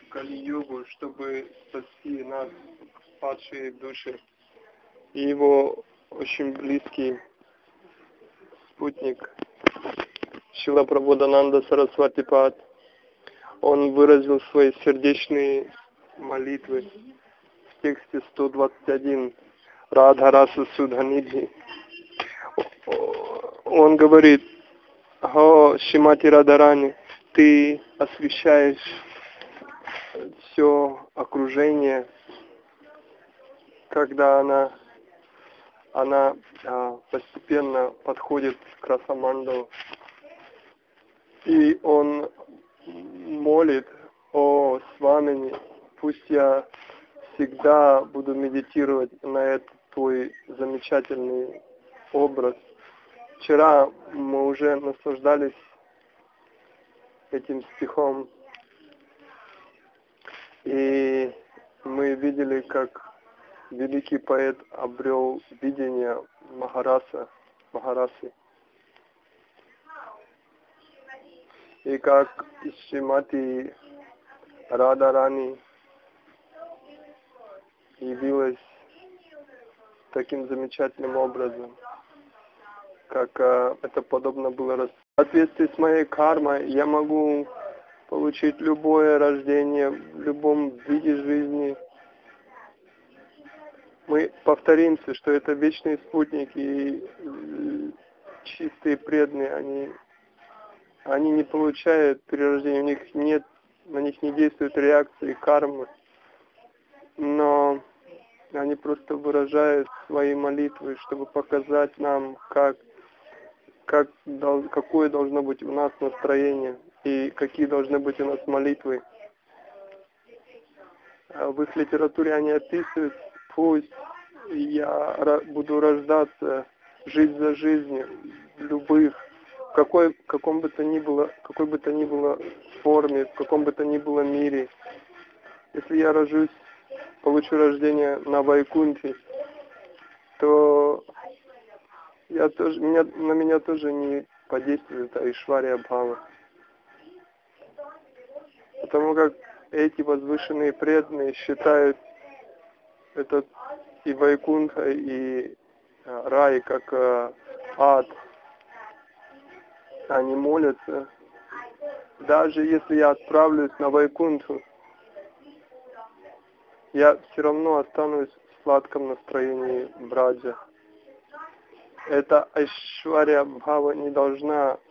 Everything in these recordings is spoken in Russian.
Кали-югу, чтобы спасти нас, падшие души. И его очень близкий спутник Шрила Прабодхананда Сарасвати Пад, он выразил свои сердечные молитвы в тексте 121 Радхараса Судханидхи. Он говорит: «О, Шримати Радхарани, ты освещаешь все окружение, когда она постепенно подходит к Расамандалу». И он молит: «О, Свамини, пусть я всегда буду медитировать на этот твой замечательный образ». Вчера мы уже наслаждались этим стихом, и мы видели, как великий поэт обрел видение Махарасы. И как Шримати Радхарани явилась таким замечательным образом, как это подобно было. В соответствии с моей кармой я могу получить любое рождение в любом виде жизни. Мы повторимся, что это вечные спутники и чистые преданные, они не получают перерождения, на них не действуют реакции кармы, но они просто выражают свои молитвы, чтобы показать нам, какое должно быть у нас настроение и какие должны быть у нас молитвы. В их литературе они описывают: пусть я буду рождаться жизнь за жизнью, какой бы то ни было форме, в каком бы то ни было мире. Если я получу рождение на Вайкунтхе, то на меня тоже не подействует Айшвария Бхава. Потому как эти возвышенные преданные считают этот и Вайкунтха, и рай как ад. Они молятся: даже если я отправлюсь на Вайкунтху, я все равно останусь в сладком настроении браджа. Эта Айшвария Бхава не должна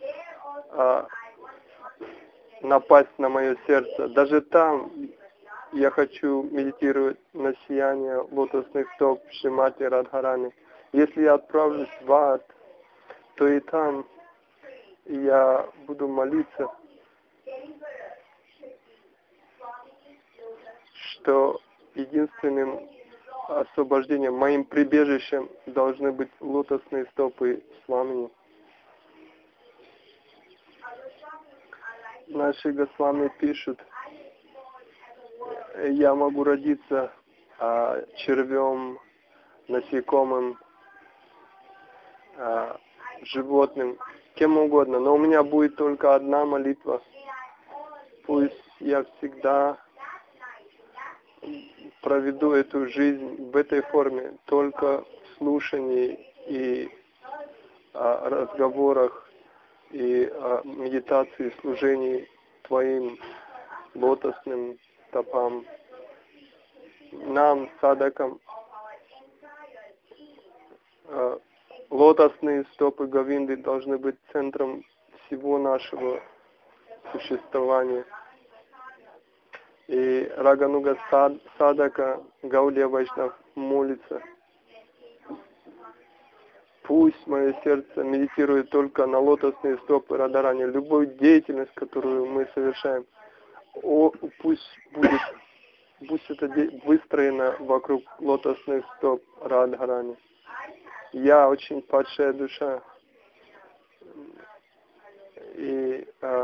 напасть на мое сердце. Даже там я хочу медитировать на сияние лотосных стоп Шримати Радхарани. Если я отправлюсь в ад, то и там я буду молиться, что единственным освобождением, моим прибежищем должны быть лотосные стопы Свамини. Наши Госвами пишут: я могу родиться червем, насекомым, животным, кем угодно, но у меня будет только одна молитва: пусть я всегда проведу эту жизнь в этой форме, только в слушании и разговорах и медитации, служении Твоим лотосным стопам. Нам, садакам, лотосные стопы Говинды должны быть центром всего нашего существования. И Рагануга Садака Гаудия Вайшнав молится: пусть мое сердце медитирует только на лотосные стопы Радхарани. Любую деятельность, которую мы совершаем, пусть это выстроено вокруг лотосных стоп Радхарани. Я очень падшая душа, и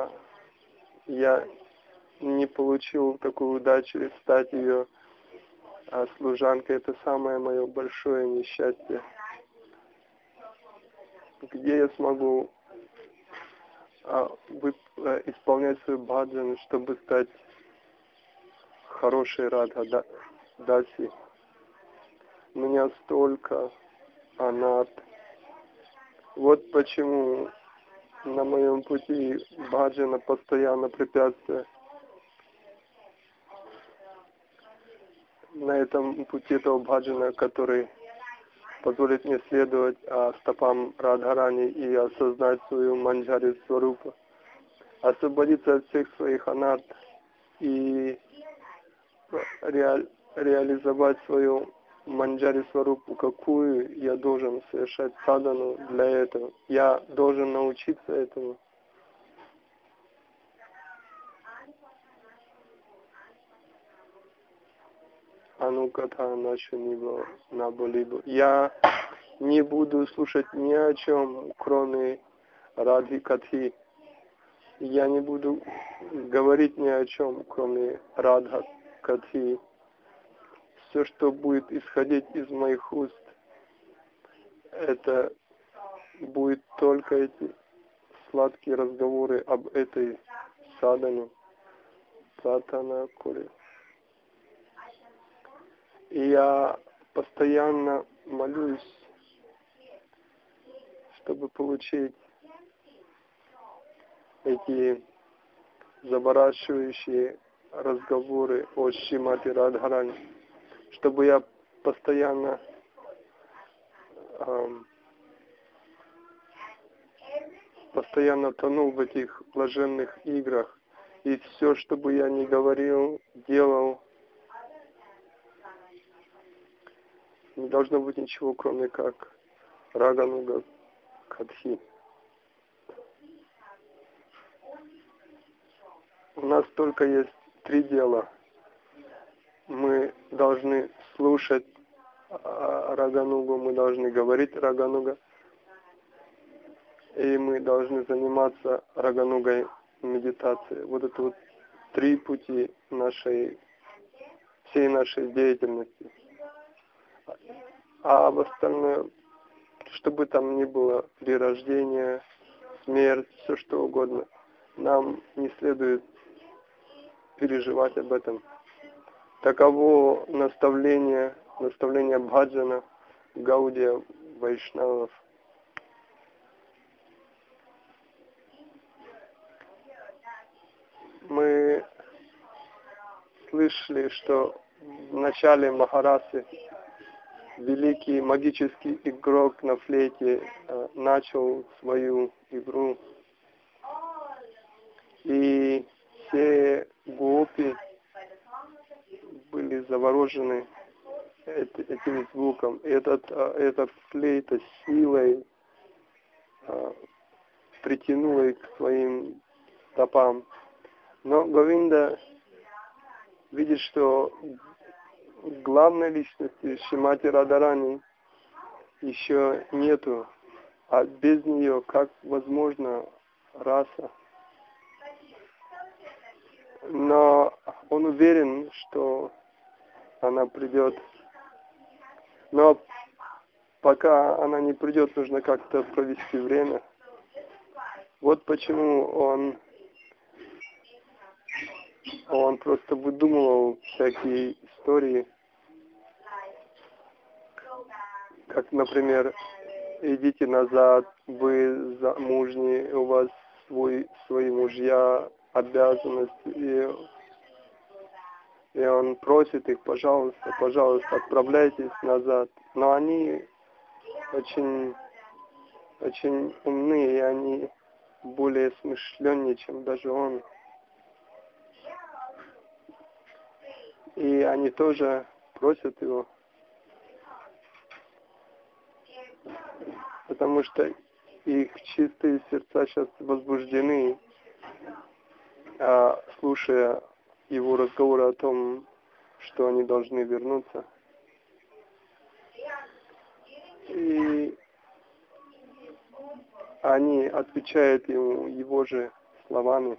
я не получил такую удачу стать ее служанкой. Это самое мое большое несчастье. Где я смогу исполнять свою баджан, чтобы стать хороший Радха Даси. У меня столько анат. Вот почему на моем пути баджана постоянно препятствия. На этом пути этого баджана, который позволит мне следовать стопам Радхарани и осознать свою манджари сварупу, освободиться от всех своих анат и реализовать свою манджари сварупу, какую я должен совершать садану для этого. Я должен научиться этому. Анукатха нашу нибо наболибо. Я не буду слушать ни о чем, кроме Радхи Катхи. Я не буду говорить ни о чем, кроме Радха Катхи. Все, что будет исходить из моих уст, это будет только эти сладкие разговоры об этой садане, Сатана Кури. И я постоянно молюсь, чтобы получить эти завораживающие разговоры о Шримати Радхарани, чтобы я постоянно тонул в этих блаженных играх, и все, что бы я ни говорил, делал, не должно быть ничего, кроме как Рагануга Катхи. У нас только есть 3 дела. Мы должны слушать Раганугу, мы должны говорить Рагануга, и мы должны заниматься Раганугой медитацией. Вот это вот 3 пути всей нашей деятельности. А в остальное, что бы там ни было, перерождение, смерть, все что угодно, нам не следует переживать об этом. Таково наставление бхаджана, гаудия, вайшнавов. Мы слышали, что в начале Махарасы великий магический игрок на флейте начал свою игру. И все гопи были заворожены этим звуком. Эта флейта силой притянула их к своим стопам. Но Говинда видит, что главной личности Шримати Радхарани еще нету, а без нее как возможно раса. Но он уверен, что она придет. Но пока она не придет, нужно как-то провести время. Вот почему он просто выдумывал всякие истории, как, например, идите назад, вы замужние, у вас свои мужья, обязанности, и он просит их, пожалуйста, отправляйтесь назад. Но они очень, очень умные, и они более смышленнее, чем даже он. И они тоже просят его, потому что их чистые сердца сейчас возбуждены, слушая его разговоры о том, что они должны вернуться. И они отвечают ему его же словами.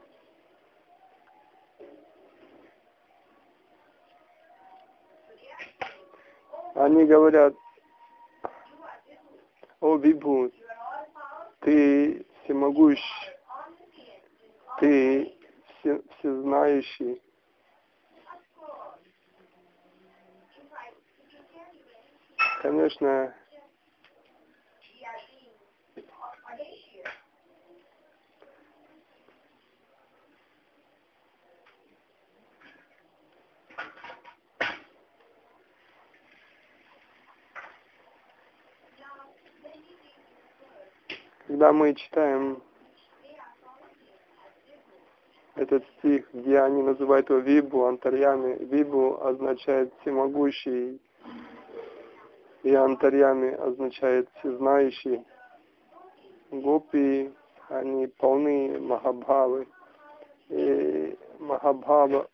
Они говорят: о Вибху, ты всемогущ, ты всезнающий, Конечно, когда мы читаем этот стих, где они называют его Вибу, Антарьями, Вибу означает всемогущий, и Антарьями означает всезнающий. Гопи, они полны Махабхавы. И Махабхава,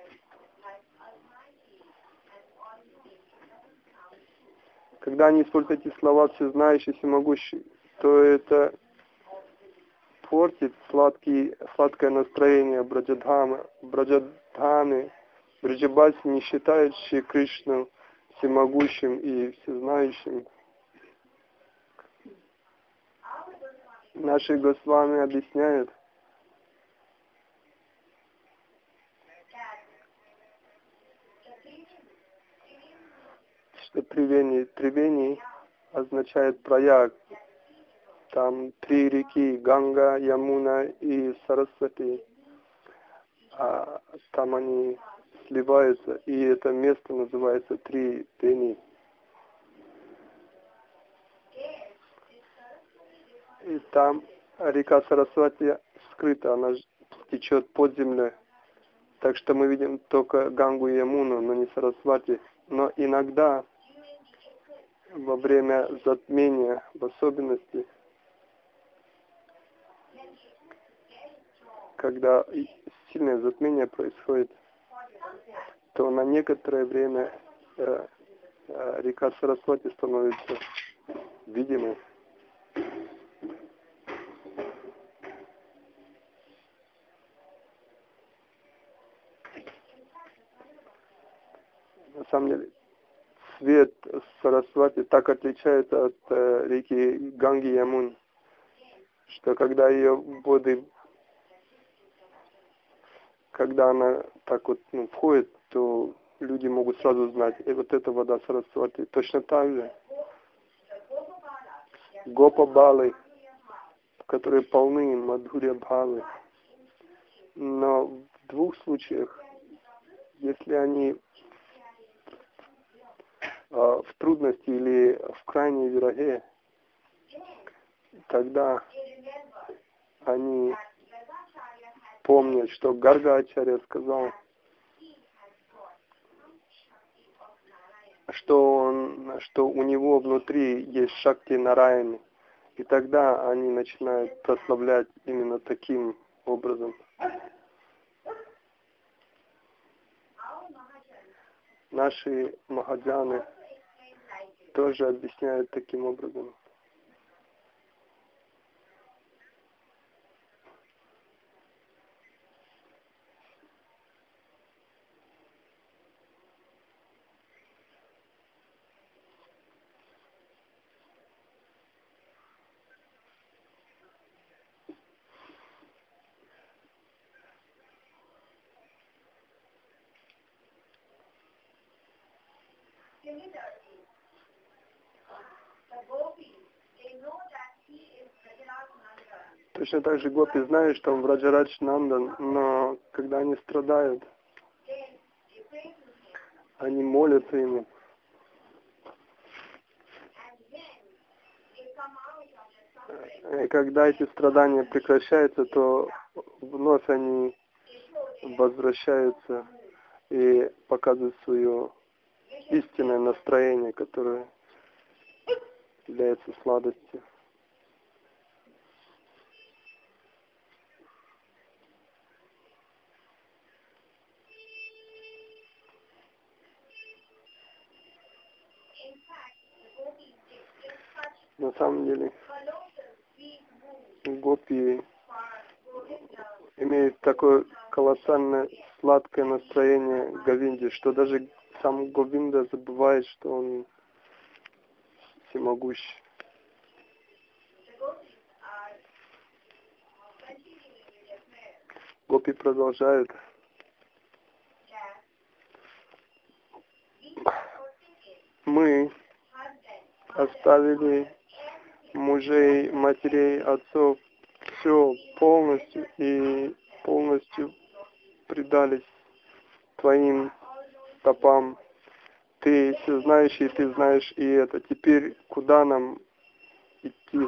когда они используют эти слова всезнающий, всемогущий, то это портит сладкое настроение Браджадхамы. Браджабаси, не считающие Кришну всемогущим и всезнающим. Наши Госвами объясняют, что Тривени означает прояг. Там 3 реки, Ганга, Ямуна и Сарасвати. А там они сливаются, и это место называется Тривени. И там река Сарасвати скрыта, она течет под землей. Так что мы видим только Гангу и Ямуну, но не Сарасвати. Но иногда, во время затмения, в особенности, когда сильное затмение происходит, то на некоторое время река Сарасвати становится видимой. На самом деле, цвет Сарасвати так отличается от реки Ганги и Ямун, что когда ее воды, когда она так вот входит, то люди могут сразу знать, и вот эта вода Сарасвати. Точно так же Гопа-балы, которые полны Мадхурья-бхавы. Но в 2 случаях, если они в трудности или в крайней вираге, тогда они помнят, что Гарга-ачарья сказал, что у него внутри есть Шакти Нараяны. И тогда они начинают прославлять именно таким образом. Наши махаджаны тоже объясняют таким образом. Точно так же гопи знают, что он Враджарадж Нандан, но когда они страдают, они молятся ему. И когда эти страдания прекращаются, то вновь они возвращаются и показывают свое истинное настроение, которое является сладостью. На самом деле, гопи имеют такое колоссальное сладкое настроение Говинде, что даже сам Говинда забывает, что он всемогущий. Гопи продолжают. Мы оставили мужей, матерей, отцов, все полностью и полностью предались Твоим стопам. Ты всезнающий, Ты знаешь и это. Теперь куда нам идти?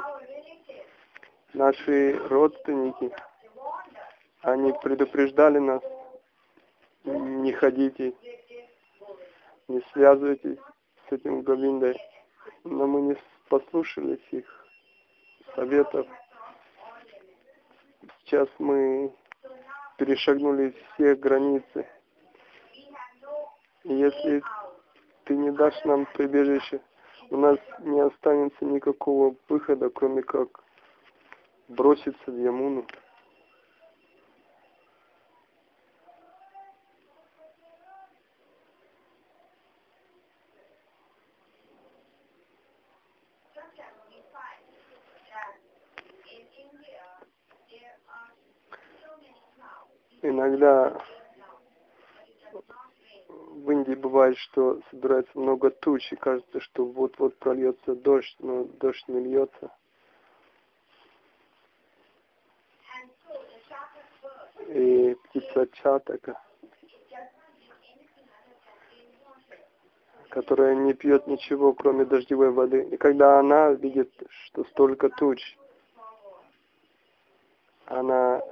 Наши родственники, они предупреждали нас: не ходите, не связывайтесь с этим Говиндой. Но мы не послушались их советов. Сейчас мы перешагнули все границы. И если Ты не дашь нам прибежище, у нас не останется никакого выхода, кроме как броситься в Ямуну. Иногда в Индии бывает, что собирается много туч, и кажется, что вот-вот прольется дождь, но дождь не льется. И птица Чатака, которая не пьет ничего, кроме дождевой воды. И когда она видит, что столько туч, она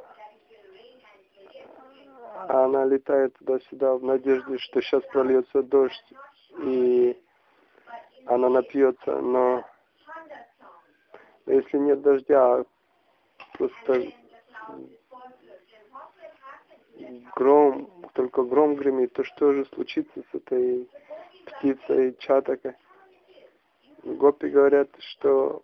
летает туда-сюда в надежде, что сейчас прольется дождь, и она напьется. Но если нет дождя, просто только гром гремит, то что же случится с этой птицей Чатакой? Гопи говорят, что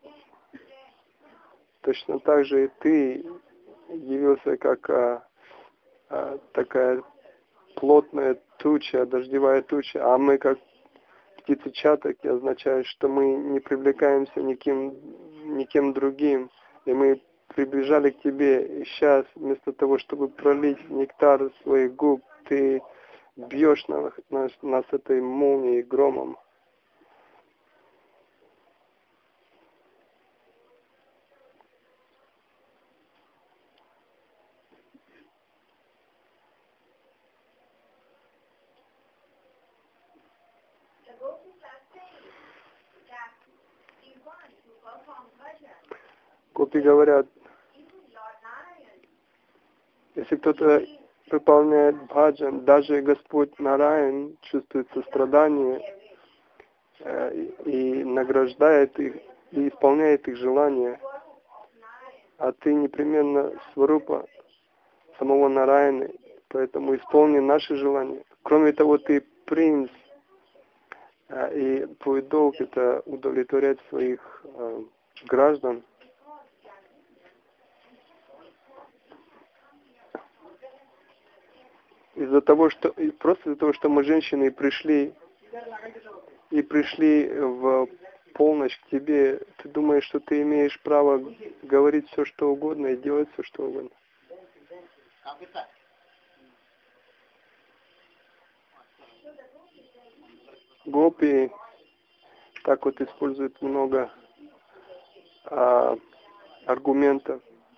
точно так же и ты явился как такая плотная туча, дождевая туча, а мы как птицы Чатаки, означает, что мы не привлекаемся никем другим, и мы приближали к Тебе, и сейчас вместо того, чтобы пролить нектар из своих губ, Ты бьешь нас этой молнией, громом. Гопи говорят, если кто-то выполняет бхаджан, даже Господь Нараян чувствует сострадание и награждает их, и исполняет их желания. А ты непременно сварупа самого Нараяны, поэтому исполни наши желания. Кроме того, ты принц, и твой долг это удовлетворять своих граждан. Просто из-за того, что мы женщины пришли в полночь к тебе, ты думаешь, что ты имеешь право говорить все, что угодно и делать все, что угодно. Гопи так вот используют много аргументов.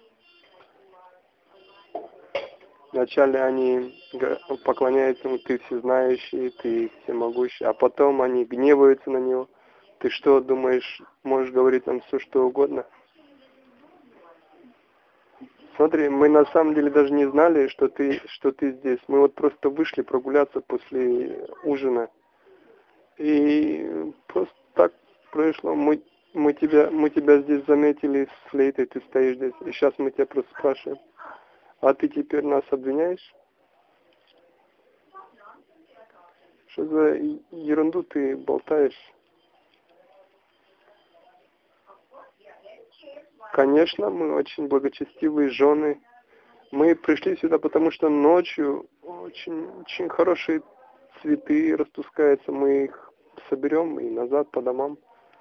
Вначале они поклоняются ему: ты всезнающий, ты всемогущий, а потом они гневаются на него. Ты что, думаешь, можешь говорить нам все, что угодно? Смотри, мы на самом деле даже не знали, что ты здесь. Мы вот просто вышли прогуляться после ужина. И просто так произошло. Мы тебя здесь заметили с флейтой, ты стоишь здесь. И сейчас мы тебя просто спрашиваем: а ты теперь нас обвиняешь? Что за ерунду ты болтаешь? Конечно, мы очень благочестивые жены. Мы пришли сюда, потому что ночью очень хорошие цветы распускаются. Мы их соберем и назад по домам.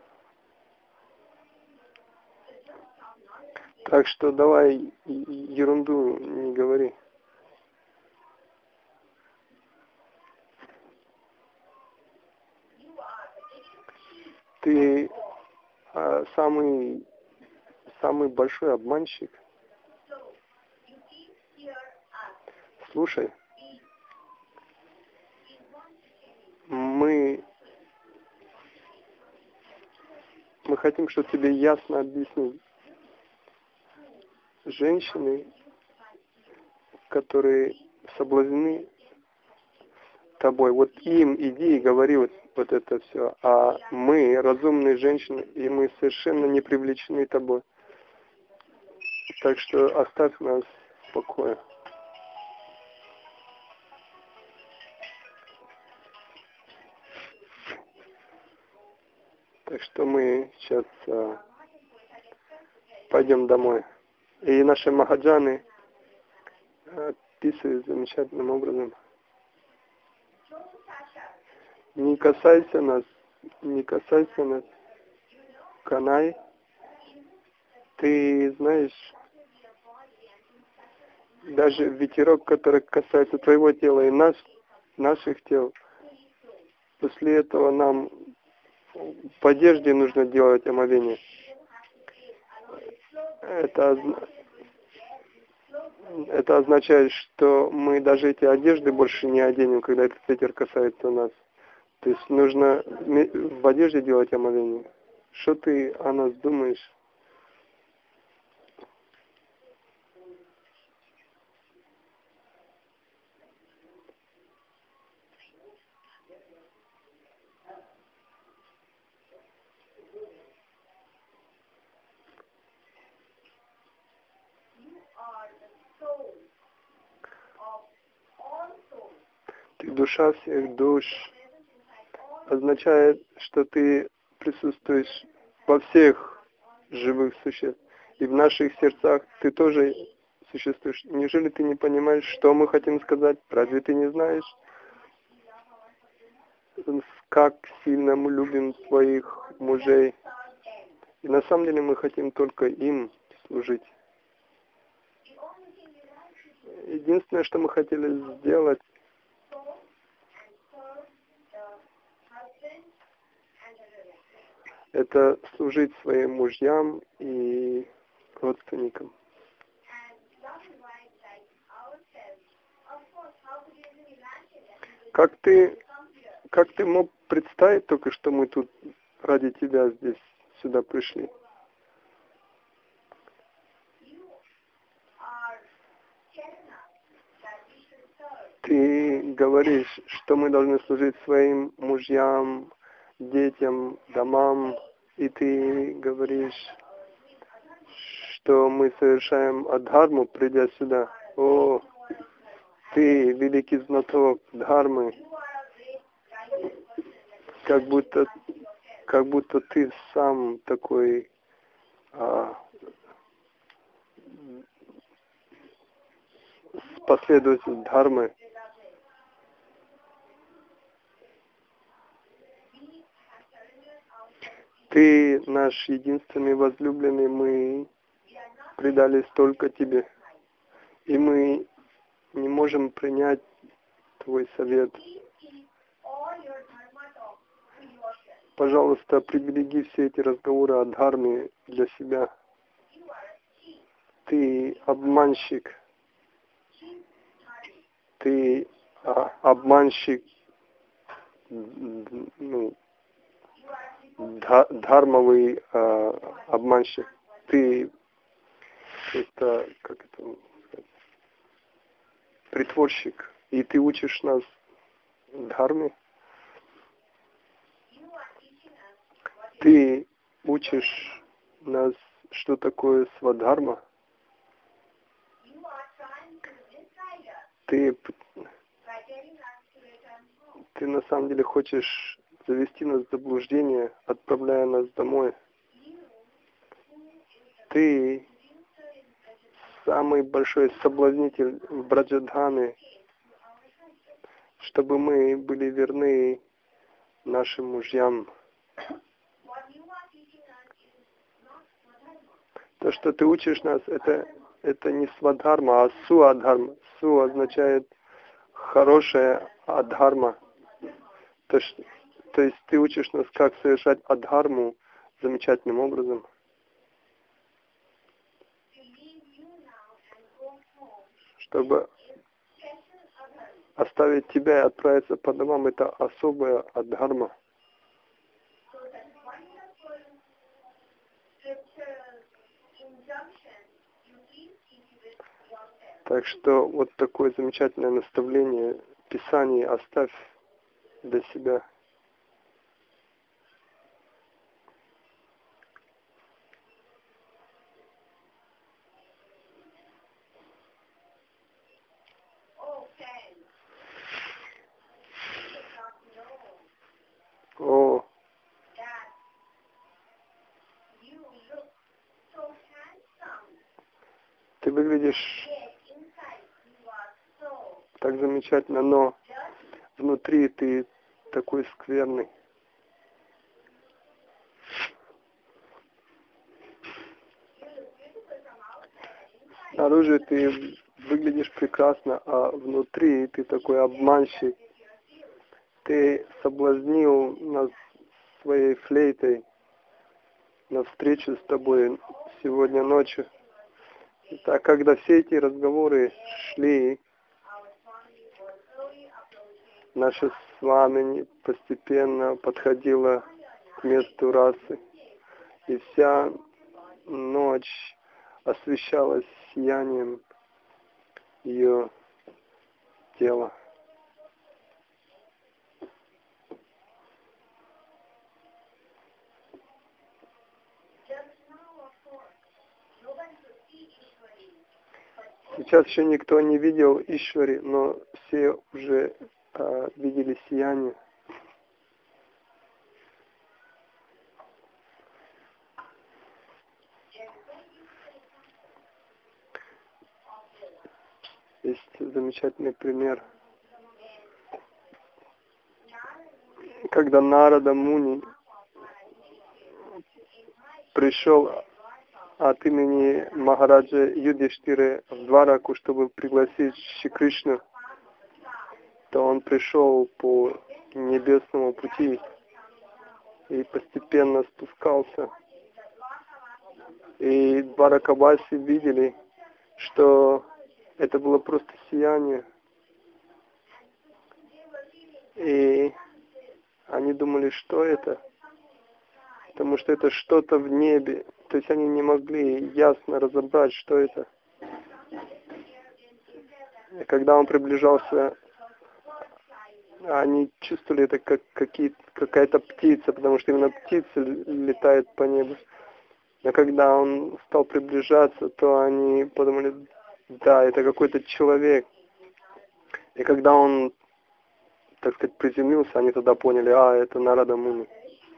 Так что давай ерунду не говори. Ты самый большой обманщик. Слушай, мы хотим, чтобы тебе ясно объяснить. Женщины, которые соблазнены тобой, вот им иди и говори вот это все. А мы, разумные женщины, и мы совершенно не привлечены тобой. Так что оставь нас в покое. Так что мы сейчас пойдем домой. И наши махаджаны описывают замечательным образом. Не касайся нас, Канай. Ты знаешь, даже ветерок, который касается твоего тела и наших тел, после этого нам в одежде нужно делать омовение. Это означает, что мы даже эти одежды больше не оденем, когда этот ветер касается нас. То есть нужно в одежде делать омовение. Что ты о нас думаешь? Ты душа всех душ. Означает, что ты присутствуешь во всех живых существ. И в наших сердцах ты тоже существуешь. Неужели ты не понимаешь, что мы хотим сказать? Разве ты не знаешь, как сильно мы любим своих мужей? И на самом деле мы хотим только им служить. Единственное, что мы хотели сделать, это служить своим мужьям и родственникам. Как ты мог представить только, что мы тут ради тебя здесь сюда пришли? Ты говоришь, что мы должны служить своим мужьям, детям, домам, и ты говоришь, что мы совершаем адхарму, придя сюда. О, ты великий знаток дхармы, как будто ты сам такой последователь дхармы. Ты наш единственный возлюбленный, мы предались только тебе. И мы не можем принять твой совет. Пожалуйста, прибереги все эти разговоры о дхарме для себя. Ты обманщик. Ты обманщик, дхармовый обманщик. Ты это, как это сказать, притворщик. И ты учишь нас дхарме. Ты учишь нас, что такое свадхарма. Ты на самом деле хочешь завести нас в заблуждение, отправляя нас домой. Ты самый большой соблазнитель в Браджадхане, чтобы мы были верны нашим мужьям. То, что ты учишь нас, это не свадхарма, а суадхарма. Су означает хорошая адхарма. То есть ты учишь нас, как совершать адхарму замечательным образом, чтобы оставить тебя и отправиться по домам. Это особая адхарма. Так что вот такое замечательное наставление Писания оставь для себя. О, ты выглядишь так замечательно, но внутри ты такой скверный. Снаружи ты выглядишь прекрасно, а внутри ты такой обманщик. Ты соблазнил нас своей флейтой на встречу с тобой сегодня ночью. Так, когда все эти разговоры шли, наша с вами постепенно подходила к месту расы, и вся ночь освещалась сиянием ее тела. Сейчас еще никто не видел Ишвари, но все уже видели сияние. Есть замечательный пример, когда Нарада Муни пришел от имени Махараджа Юдхиштиры в Двараку, чтобы пригласить Шри Кришну, то он пришел по небесному пути и постепенно спускался. И Дваракаваси видели, что это было просто сияние. И они думали, что это? Потому что это что-то в небе. То есть они не могли ясно разобрать, что это. И когда он приближался, они чувствовали это как какая-то птица, потому что именно птица летает по небу. Но когда он стал приближаться, то они подумали, да, это какой-то человек. И когда он, так сказать, приземлился, они тогда поняли, это Нарада Муни.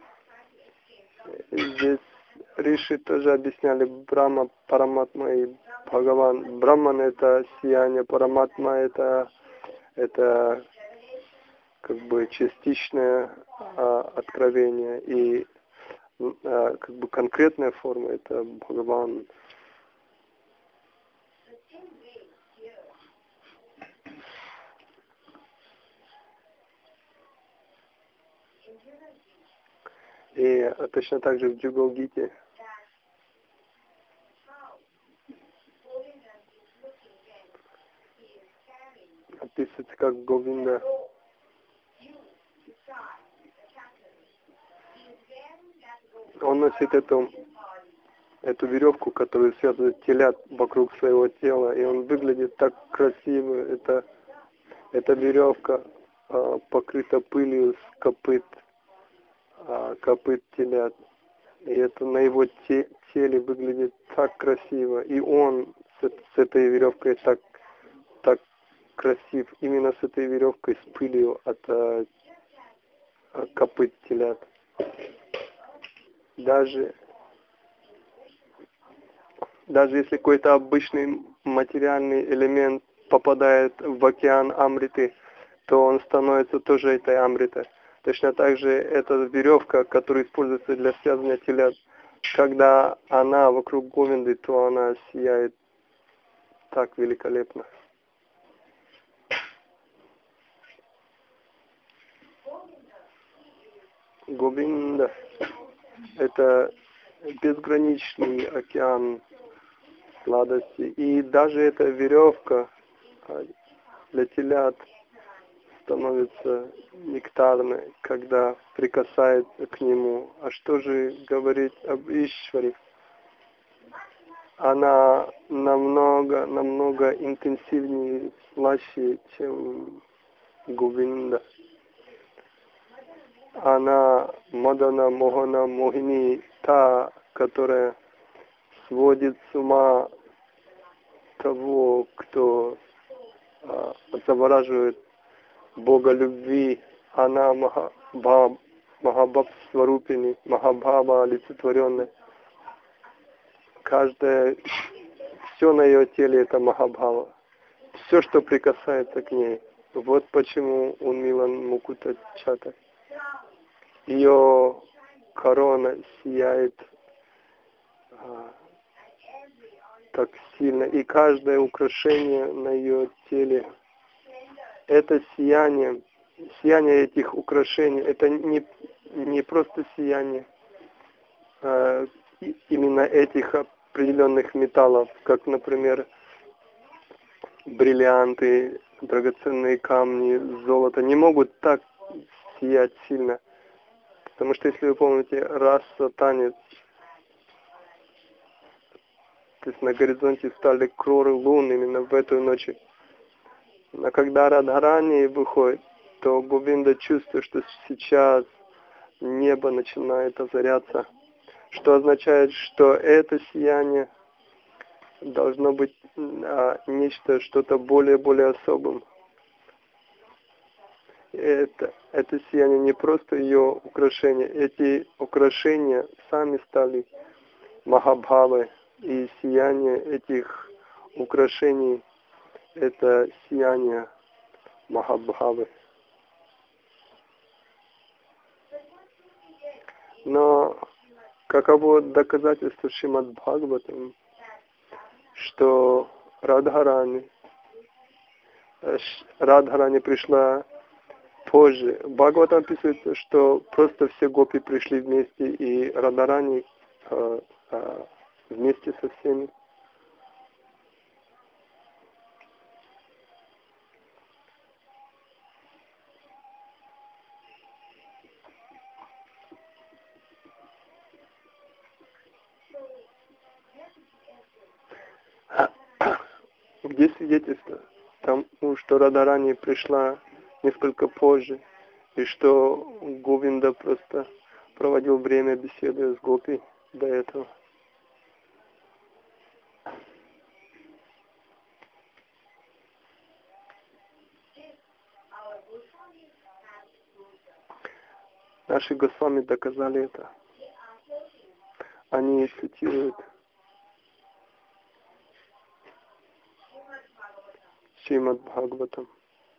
Здесь Риши тоже объясняли Брахма, Параматма и Бхагаван. Брахман — это сияние, Параматма — это как бы частичное откровение, и как бы конкретная форма — это Бхагаван. И точно так же в Джугалгите описывается, как Говинда он носит эту веревку, которая связывает телят вокруг своего тела, и он выглядит так красиво. Эта веревка покрыта пылью с копыт телят. И это на его теле выглядит так красиво. И он с этой веревкой так красив. Именно с этой веревкой с пылью от копыт телят. Даже если какой-то обычный материальный элемент попадает в океан Амриты, то он становится тоже этой Амритой. Точно так же эта веревка, которая используется для связывания телят, когда она вокруг Говинды, то она сияет так великолепно. Говинда. это безграничный океан сладости. И даже эта веревка для телят становится нектарной, когда прикасается к нему. А что же говорить об Ишваре? Она намного интенсивнее, слаще, чем Говинда. Она Мадана, Мохана, Мохини, та, которая сводит с ума того, кто завораживает Бога любви. Она Махабхав Сварупини, Махабхава олицетворенная. Все на ее теле это Махабхава. Все, что прикасается к ней. Вот почему у Милан Мукута Чата. Ее корона сияет так сильно. И каждое украшение на ее теле, это сияние этих украшений, это не просто сияние именно этих определенных металлов, как, например, бриллианты, драгоценные камни, золото, не могут так сиять сильно. Потому что, если вы помните, раса танец, то есть на горизонте стали кроры лун именно в эту ночь. А когда Радхарани выходит, то Говинда чувствует, что сейчас небо начинает озаряться. Что означает, что это сияние должно быть нечто, что-то более особым. Это сияние не просто ее украшение. Эти украшения сами стали Махабхавой. И сияние этих украшений — это сияние Махабхавы. Но каково доказательство Шримад Бхагаватам, что Радхарани пришла позже. Бхагаватам описывается, что просто все гопи пришли вместе, и Радхарани вместе со всеми. Где свидетельство тому, что Радхарани пришла несколько позже, и что Говинда просто проводил время беседуя с гопи до этого? Наши Госвами доказали это. Они цитируют Шримад Бхагаватам.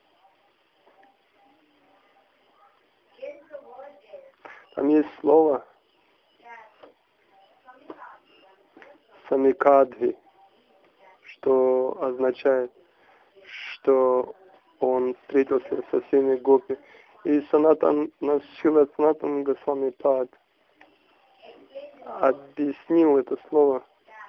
Там есть слово самикадхи, что означает, что он встретился со всеми гопи. И Санатан Госвами Пад объяснил это слово,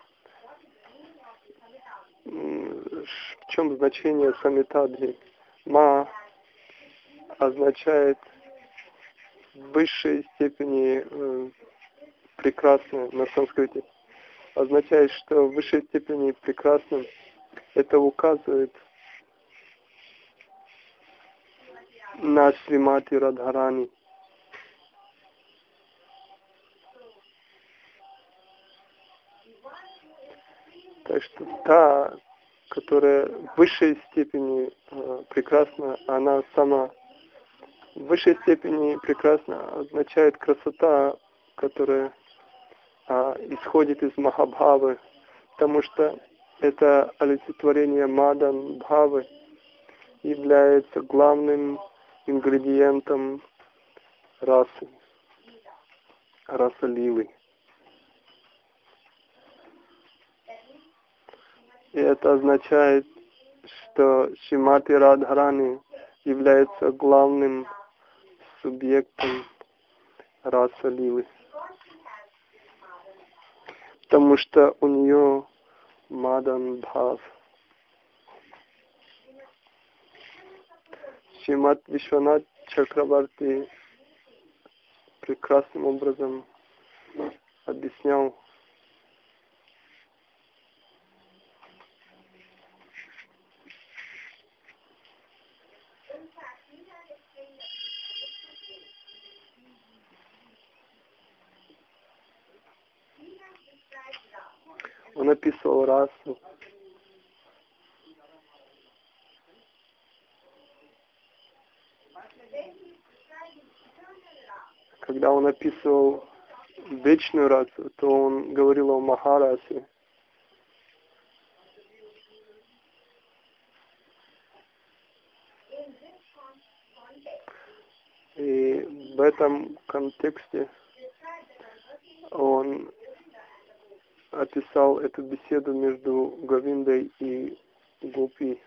в чем значение самитадхи. Ма означает в высшей степени прекрасное на санскрите. Означает, что в высшей степени прекрасным это указывает на Шримати Радхарани. Так что та, которая в высшей степени прекрасна, она сама в высшей степени прекрасна означает красота, которая исходит из Махабхавы, потому что это олицетворение Мадан Бхавы является главным ингредиентом расы лилы. И это означает, что Шримати Радхарани является главным субъектом расы лилы. потому что у нее Мадан Бхав. Шримад Вишванат Чакраварти прекрасным образом объяснял он описывал расу, когда он описывал вечную расу, то он говорил о Махарасе. И в этом контексте он описал эту беседу между Говиндой и Гопи.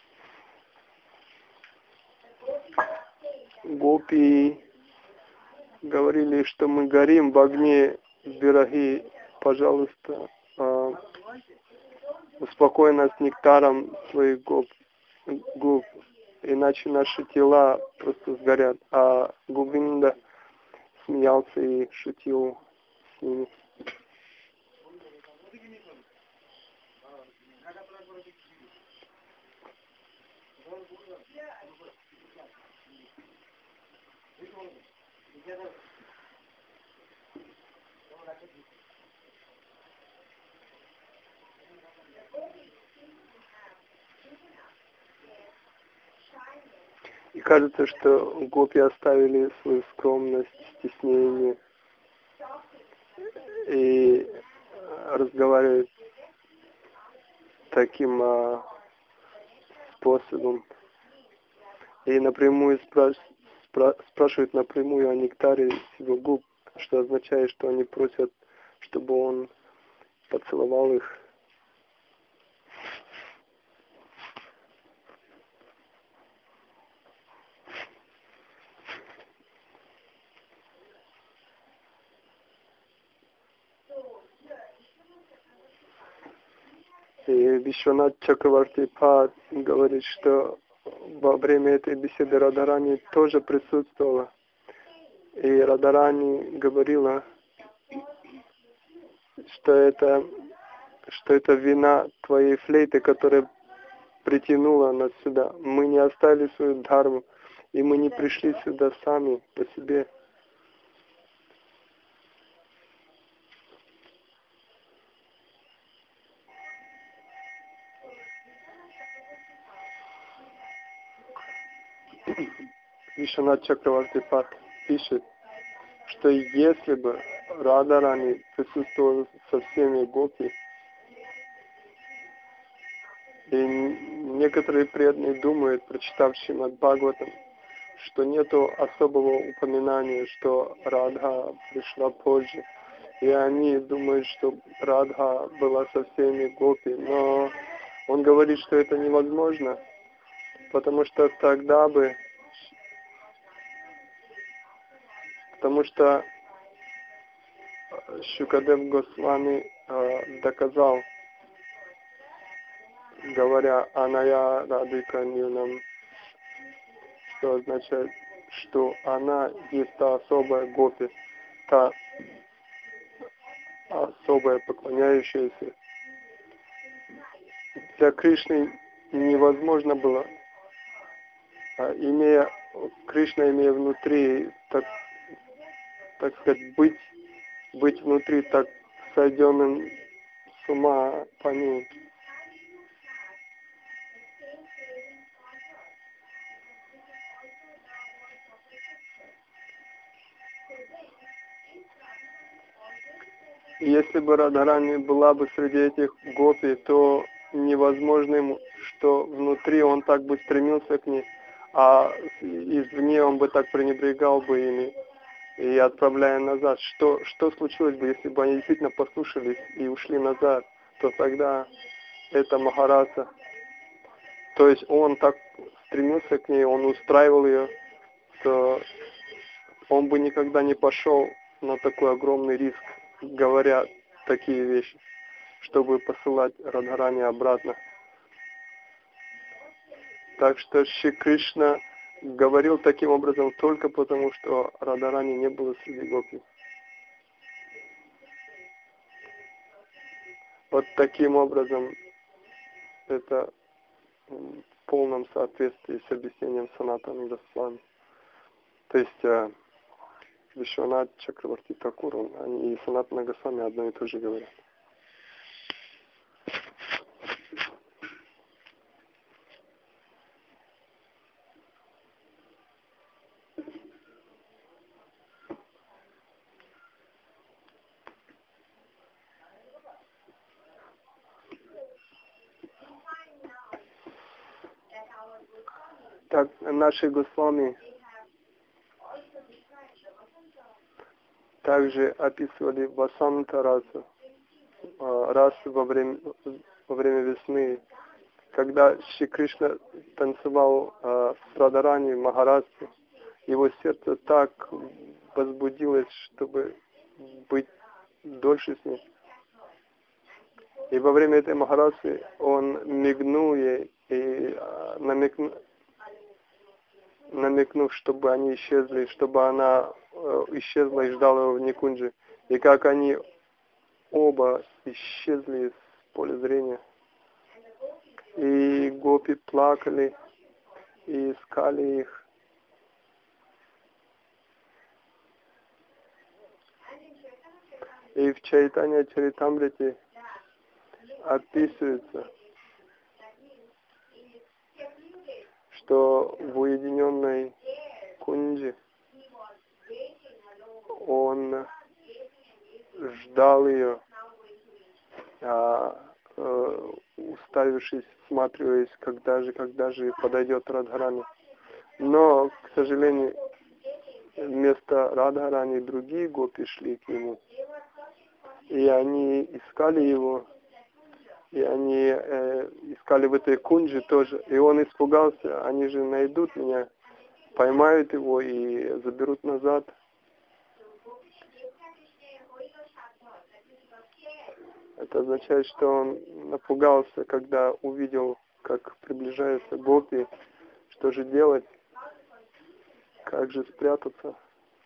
Гопи говорили, что мы горим в огне Вираги, пожалуйста, успокой нас нектаром своих губ, иначе наши тела просто сгорят. А Говинда смеялся и шутил с ними. И кажется, что гопи оставили свою скромность, стеснение и разговаривают таким способом. И напрямую спрашивают напрямую о нектаре с его губ, что означает, что они просят, чтобы он поцеловал их. И Вишванат Чакраварти Пад говорит, что во время этой беседы Радарани тоже присутствовала. И Радарани говорила, что это вина твоей флейты, которая притянула нас сюда. Мы не оставили свою дхарму, и мы не пришли сюда сами по себе. Вишванат Чакраварти Пад пишет, что если бы Радарани присутствовала со всеми гопи, и некоторые преданные думают, прочитав Шримад Бхагаватам, что нету особого упоминания, что Радха пришла позже. И они думают, что Радха была со всеми гопи. Но он говорит, что это невозможно, потому что тогда бы... Потому что Шукадев Госвами доказал, говоря «Аная Радика Нюнам», что означает, что она есть та особая гопи, та особая поклоняющаяся. Для Кришны невозможно было, Кришна имея внутри, так сказать, быть внутри так сойденным с ума по ней. Если бы Радхарани была бы среди этих гопи, то невозможно ему, что внутри он так бы стремился к ней, а извне он бы так пренебрегал бы ими и отправляя назад. Что случилось бы, если бы они действительно послушались и ушли назад, то тогда это Махараса. То есть он так стремился к ней, он устраивал ее, то он бы никогда не пошел на такой огромный риск, говоря такие вещи, чтобы посылать Радхарани обратно. Так что Шри Кришна говорил таким образом только потому, что Радхарани не было среди гопи. Вот таким образом это в полном соответствии с объяснением Санатаны Госвами. То есть Вишванат Чакраварти Такур и Санатана Госвами одно и то же говорят. Так, наши Госвами также описывали Васанта расу, расу во время весны, когда Шри Кришна танцевал с Радхарани Махараджи, его сердце так возбудилось, чтобы быть дольше с ней. И во время этой Махараджи он мигнул ей и намекнув, чтобы они исчезли, чтобы она исчезла и ждала его в Никунджи. И как они оба исчезли с поля зрения. И гопи плакали и искали их. И в Чайтанья Чаритамрите описывается, что в уединенной кунджи он ждал ее, уставившись, всматриваясь, когда же подойдет Радхарани. Но, к сожалению, вместо Радхарани другие гопи шли к нему. И они искали его, и они искали в этой кунджи тоже. И он испугался, они же найдут меня, поймают его и заберут назад. Это означает, что он напугался, когда увидел, как приближаются гопи. Что же делать? Как же спрятаться?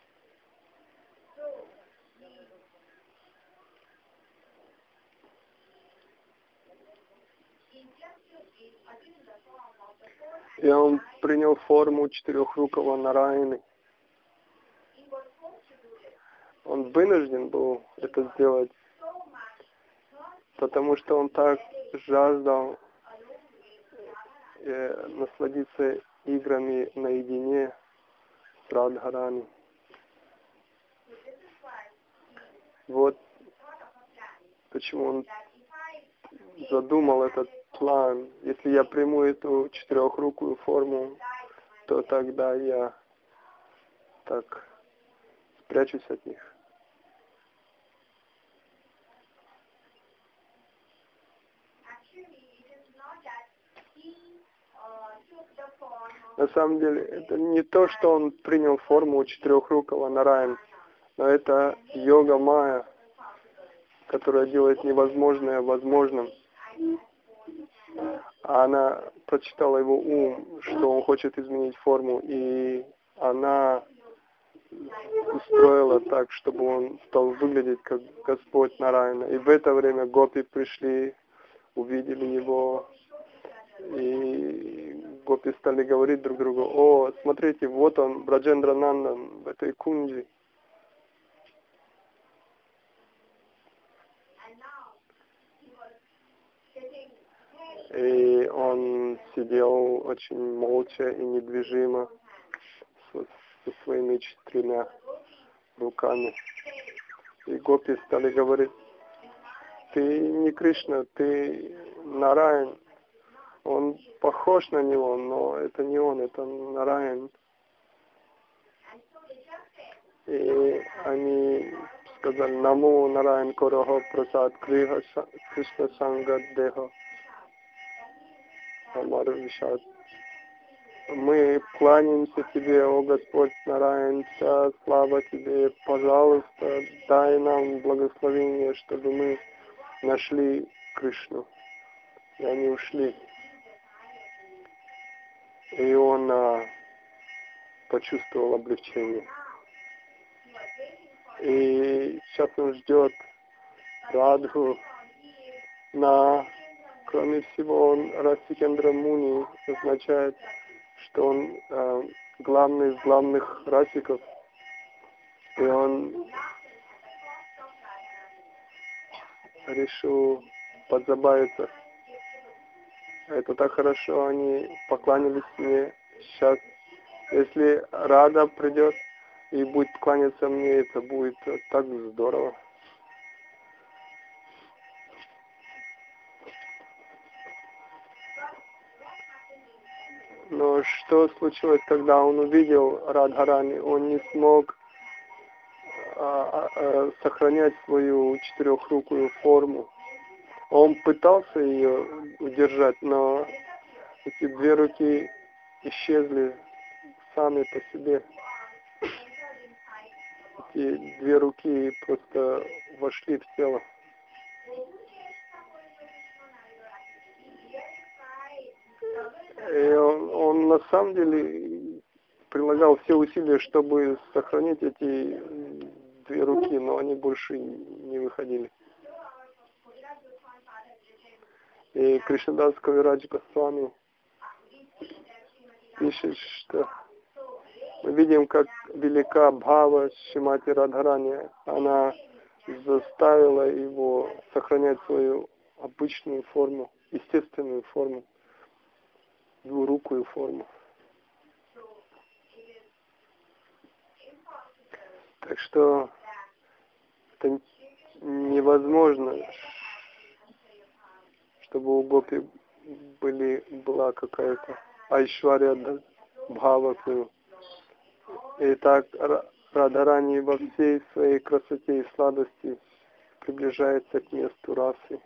И он принял форму четырехрукого Нараяны. Он вынужден был это сделать, потому что он так жаждал насладиться играми наедине с Радхарани. Вот почему он задумал этот план. Если я приму эту четырехрукую форму, то тогда я так спрячусь от них. На самом деле, это не то, что он принял форму четырехрукого Нараяна, но это йога майя, которая делает невозможное возможным. А она прочитала его ум, что он хочет изменить форму, и она устроила так, чтобы он стал выглядеть как Господь Нараяна. И в это время гопи пришли, увидели его, и гопи стали говорить друг другу: о, смотрите, вот он, Браджендра Нандан, в этой кунджи. И он сидел очень молча и недвижимо со своими четырьмя руками. И гопи стали говорить: ты не Кришна, ты Нараян. Он похож на него, но это не он, это Нараян. И они сказали: Наму Нараян Корохо Прасад Кришна Санга Дехо Амар Вишад. Мы кланяемся Тебе, о Господь Нараян, вся слава Тебе, пожалуйста, дай нам благословение, чтобы мы нашли Кришну, и они ушли. И он почувствовал облегчение. И сейчас он ждет Радху. Кроме всего, он Расикендра Муни означает, что он главный из главных расиков. И он решил подзабавиться. Это так хорошо, они поклонялись мне. Сейчас, если Рада придет и будет кланяться мне, это будет так здорово. Но что случилось, когда он увидел Радхарани? Он не смог сохранять свою четырехрукую форму. Он пытался ее удержать, но эти две руки исчезли сами по себе. Эти две руки просто вошли в тело. И он на самом деле прилагал все усилия, чтобы сохранить эти две руки, но они больше не выходили. И Кришнадас Кавирадж Госвами пишет, что мы видим, как велика Бхава Шримати Радхарани. Она заставила его сохранять свою обычную форму, естественную форму, двурукую форму. Так что это невозможно, чтобы у Гопи была какая-то айшварья бхава к нему. И так Радхарани во всей своей красоте и сладости приближается к месту расы.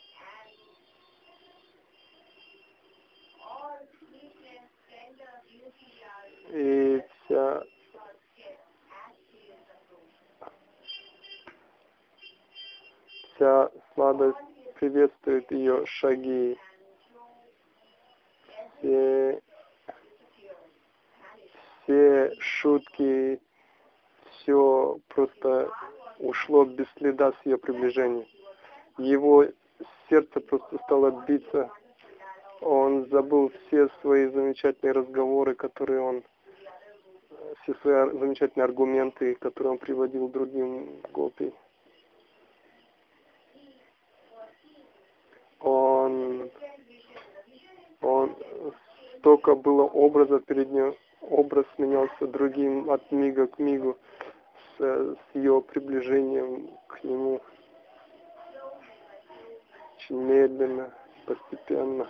И вся сладость приветствует ее шаги. Все шутки, все просто ушло без следа с ее приближения. Его сердце просто стало биться. Он забыл все свои замечательные разговоры, все свои замечательные аргументы, которые он приводил другим гопи. Он столько было образа перед ним, образ сменялся другим от мига к мигу с ее приближением к нему. Очень медленно, постепенно.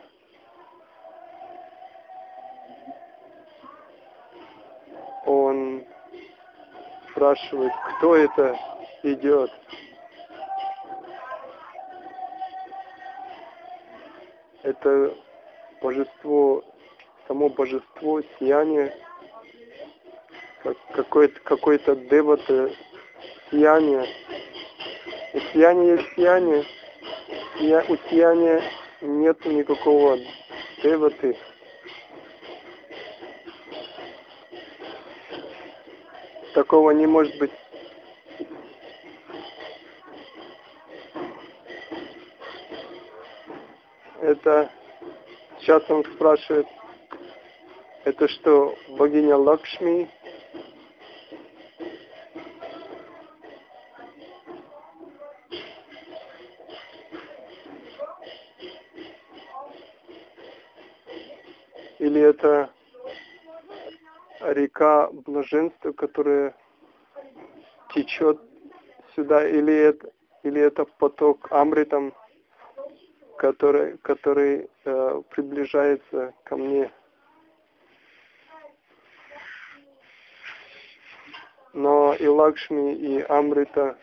Он спрашивает, кто это идет. Это божество, само божество, сияние, какой-то девата, сияние. И сияние есть сияние. У сияния нет никакого деваты. Такого не может быть. Это сейчас он спрашивает, это что, богиня Лакшми? Или это река блаженства, которая течет сюда, или это поток Амритам, который приближается ко мне. Но и Лакшми, и Амрита,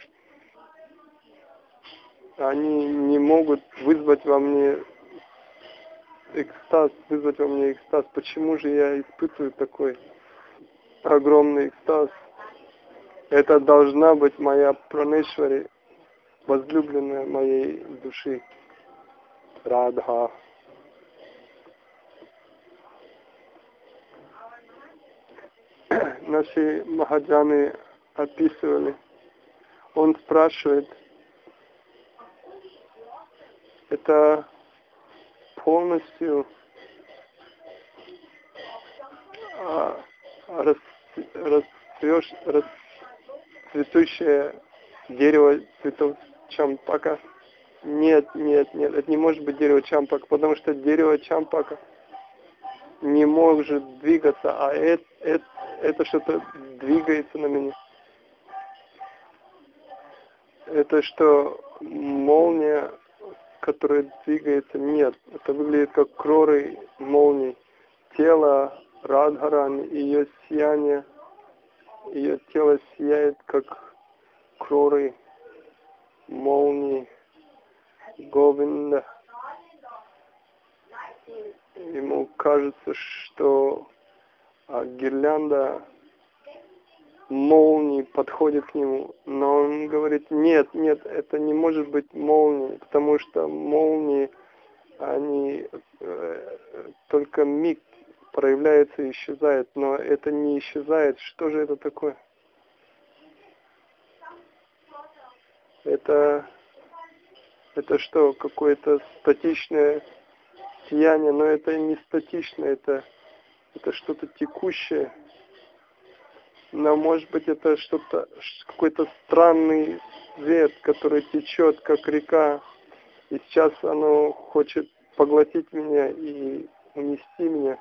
они не могут вызвать во мне экстаз, вызвать во мне экстаз. Почему же я испытываю такой огромный экстаз? Это должна быть моя Пранешвари, возлюбленная моей души, Радха. Наши махаджаны описывали. Он спрашивает, это полностью расцветущее дерево цветов чампака? Нет, это не может быть дерево чампака, потому что дерево чампака не может двигаться, а это что-то двигается на меня. Это что, молния, которая двигается? Нет, это выглядит как кроры молний. Тело Радхарани, ее сияние, ее тело сияет как кроры молний Говинда. Ему кажется, что гирлянда молнии подходит к нему, но он говорит, нет, это не может быть молнией, потому что молнии, они только миг проявляются и исчезают, но это не исчезает. Что же это такое? Это что, какое-то статичное сияние, но это не статичное, это что-то текущее. Но может быть это что-то, какой-то странный свет, который течет, как река, и сейчас оно хочет поглотить меня и унести меня.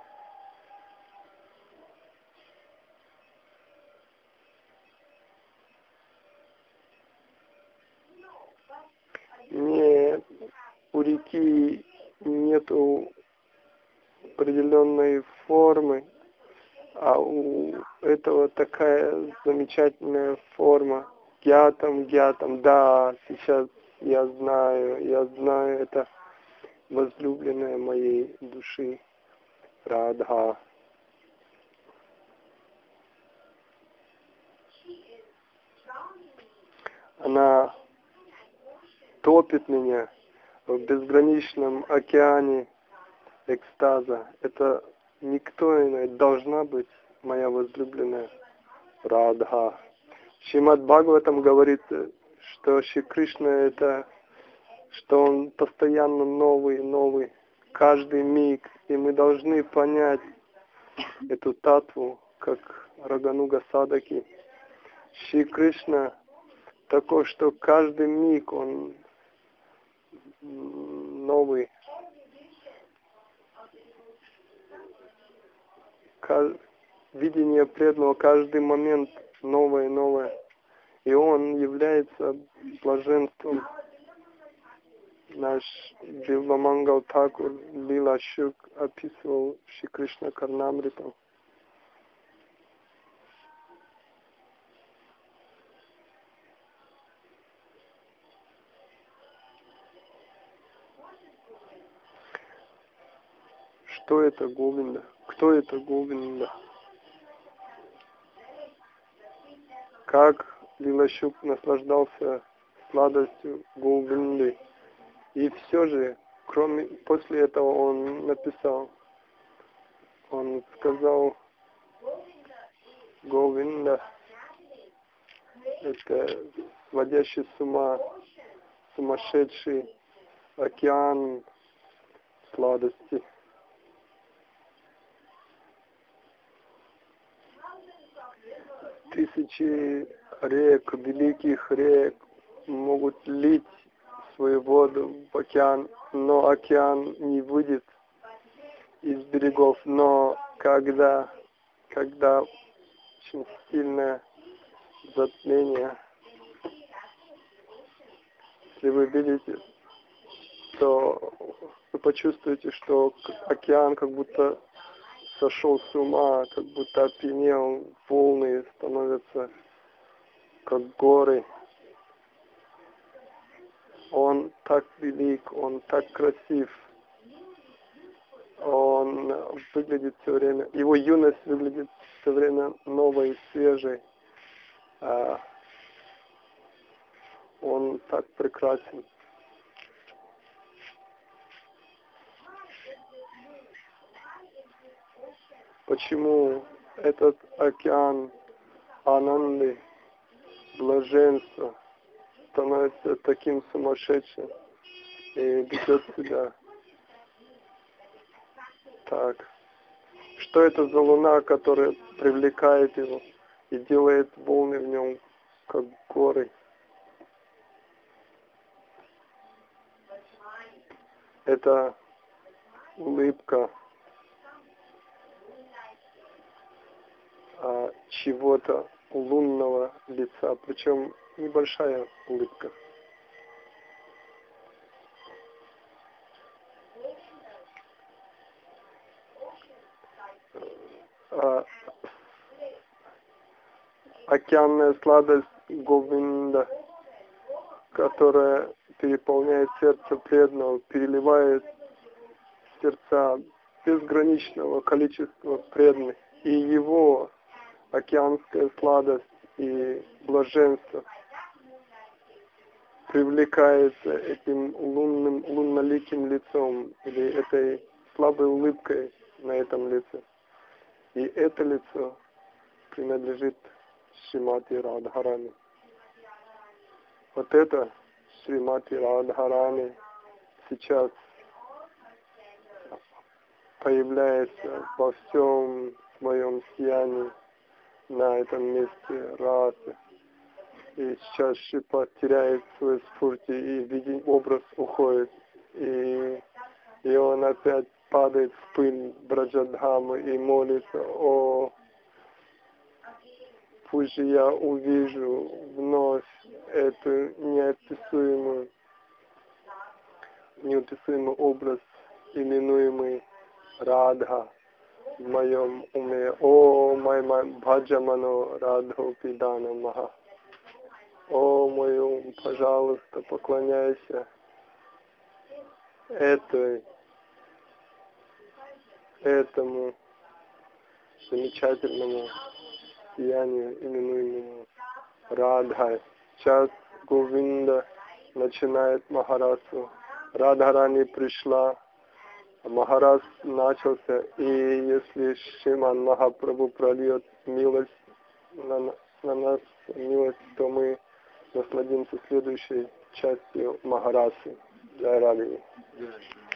Нет, у реки нету определенной формы, а у этого такая замечательная форма. Гьятам, да, сейчас я знаю, это возлюбленная моей души, Радха. Она топит меня в безграничном океане экстаза. Это никто иной, должна быть моя возлюбленная Радха. Шримад Бхагаватам говорит, что Шри Кришна это, что он постоянно новый, каждый миг, и мы должны понять эту татву, как Рагануга Садаки. Шри Кришна такой, что каждый миг он новый. Видение преданного, каждый момент новое. И он является блаженством. Наш Билвамангал Такур Лила Шук описывал Шри Кришна Карнамритам. Что это Говинда? Кто это Говинда? Как Лилашук наслаждался сладостью Говинды. И все же, после этого он написал, он сказал, Говинда, это сводящий с ума, сумасшедший океан сладости. Тысячи рек, великих рек могут лить свою воду в океан, но океан не выйдет из берегов. Но когда очень сильное затмение, если вы видите, то вы почувствуете, что океан как будто сошел с ума, как будто опьянел, волны становятся как горы. Он так велик, он так красив. он выглядит все время, его юность выглядит все время новой, свежей. Он так прекрасен. Почему этот океан Ананды, блаженства, становится таким сумасшедшим и ведет себя так? Что это за луна, которая привлекает его и делает волны в нем, как горы? Это улыбка чего-то лунного лица, причем небольшая улыбка. Океанная сладость Говинда, которая переполняет сердце преданного, переливает сердца безграничного количества преданных, и его океанская сладость и блаженство привлекается этим лунноликим лицом или этой слабой улыбкой на этом лице. И это лицо принадлежит Шримати Радхарани. Вот это Шримати Радхарани сейчас появляется во всем своем сиянии на этом месте расы. И сейчас Шипа теряет свой спурти, и образ уходит. И он опять падает в пыль Браджадхамы и молится: о, пусть же я увижу вновь эту неописуемый образ, именуемый Радха, в моем уме. О, мой Бхаджамано Радхо Пидана Маха. О, мой ум, пожалуйста, поклоняйся этому замечательному сиянию, именуемому Радхой. Сейчас Говинда начинает Махарасу. Радхарани пришла, Махарас начался, и если Шриман Махапрабху прольет милость на нас, милость, то мы насладимся следующей частью Махарасы. Джай Радхи.